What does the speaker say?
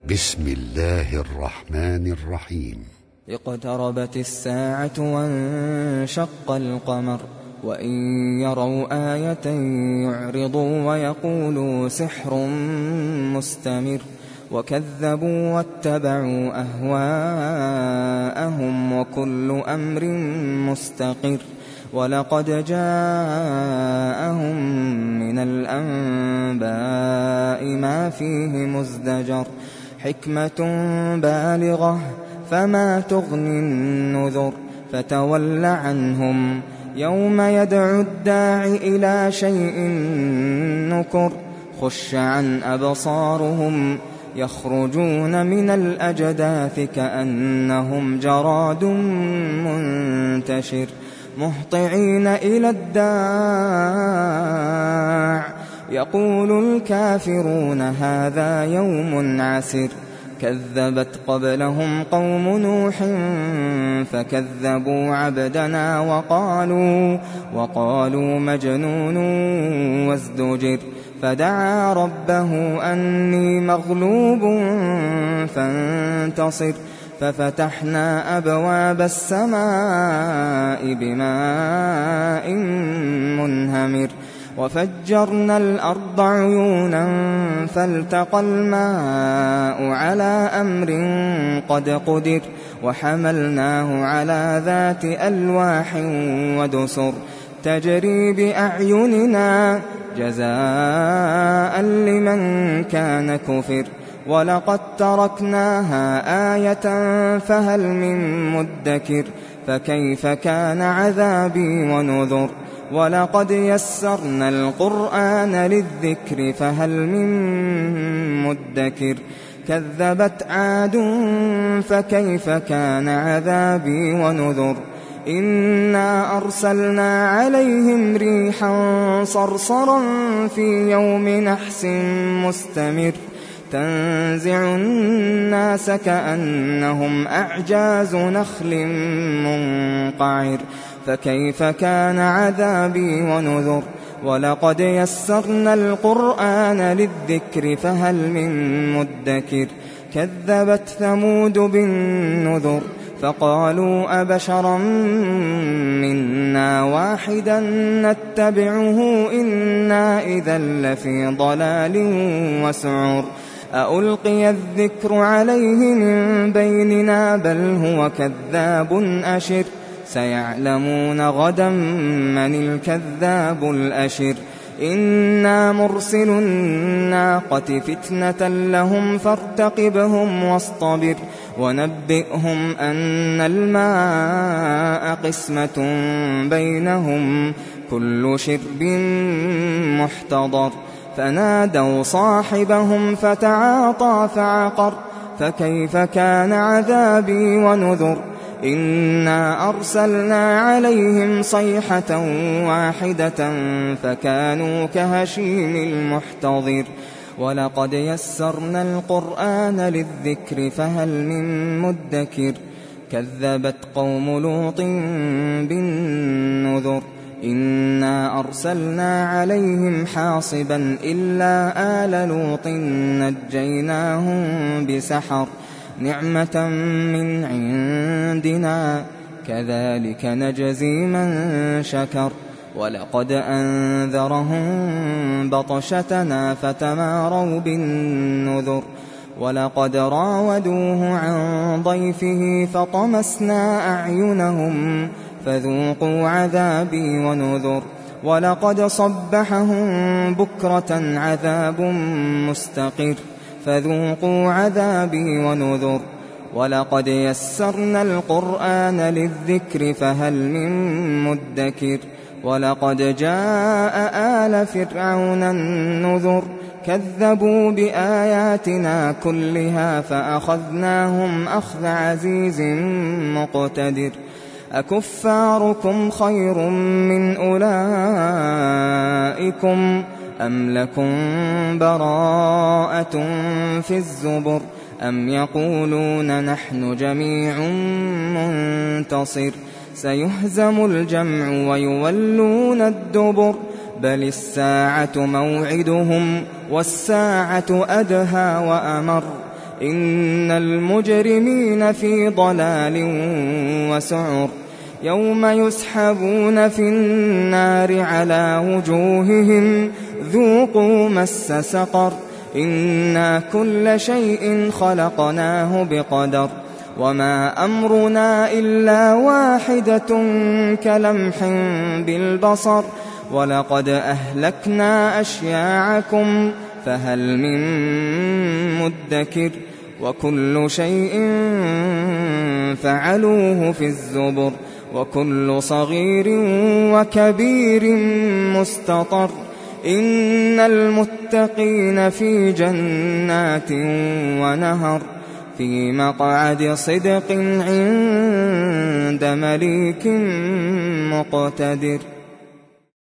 بسم الله الرحمن الرحيم. اقتربت الساعة وانشق القمر وإن يروا آية يعرضوا ويقولوا سحر مستمر وكذبوا واتبعوا أهواءهم وكل أمر مستقر ولقد جاءهم من الأنباء ما فيه مزدجر حكمة بالغة فما تغني النذر فتول عنهم يوم يدعو الداع إلى شيء نكر خش عن أبصارهم يخرجون من الأجداث كأنهم جراد منتشر مهطعين إلى الداع يقول الكافرون هذا يوم عسر كذبت قبلهم قوم نوح فكذبوا عبدنا وقالوا مجنون وازدجر فدعا ربه أني مغلوب فانتصر ففتحنا أبواب السماء بماء منهمر وفجرنا الأرض عيونا فالتقى الماء على أمر قد قدر وحملناه على ذات ألواح ودسر تجري بأعيننا جزاء لمن كان كفر ولقد تركناها آية فهل من مدكر فكيف كان عذابي ونذر ولقد يسرنا القرآن للذكر فهل من مدكر كذبت عاد فكيف كان عذابي ونذر إنا أرسلنا عليهم ريحا صرصرا في يوم نحس مستمر تنزع الناس كأنهم أعجاز نخل منقعر فكيف كان عذابي ونذر ولقد يسرنا القرآن للذكر فهل من مدكر كذبت ثمود بالنذر فقالوا أبشرا منا واحدا نتبعه إنا إذا لفي ضلال وسعر أألقي الذكر عليه من بيننا بل هو كذاب أشر سيعلمون غدا من الكذاب الأشر إنا مرسل الناقة فتنة لهم فارتقبهم واصطبر ونبئهم أن الماء قسمة بينهم كل شرب محتضر فنادوا صاحبهم فتعاطى فعقر فكيف كان عذابي ونذر إنا أرسلنا عليهم صيحة واحدة فكانوا كهشيم المحتضر ولقد يسرنا القرآن للذكر فهل من مدكر كذبت قوم لوط بالنذر إنا أرسلنا عليهم حاصبا إلا آل لوط نجيناهم بسحر نعمة من عندنا كذلك نجزي من شكر ولقد أنذرهم بطشتنا فتماروا بالنذر ولقد راودوه عن ضيفه فطمسنا أعينهم فذوقوا عذابي ونذر ولقد صبحهم بكرة عذاب مستقر فذوقوا عذابي ونذر ولقد يسرنا القرآن للذكر فهل من مدكر ولقد جاء آل فرعون النذر كذبوا بآياتنا كلها فأخذناهم أخذ عزيز مقتدر أكفاركم خير من أولئكم أم لكم براءة في الزبر أم يقولون نحن جميع منتصر سيهزم الجمع ويولون الدبر بل الساعة موعدهم والساعة أدهى وأمر إن المجرمين في ضلال وسعر يوم يسحبون في النار على وجوههم ذوقوا مس سقر إنا كل شيء خلقناه بقدر وما أمرنا إلا واحدة كلمح بالبصر ولقد أهلكنا أشياعكم فهل من مدكر وكل شيء فعلوه في الزبر وكل صغير وكبير مستطر إن المتقين في جنات ونهر في مقعد صدق عند مليك مقتدر.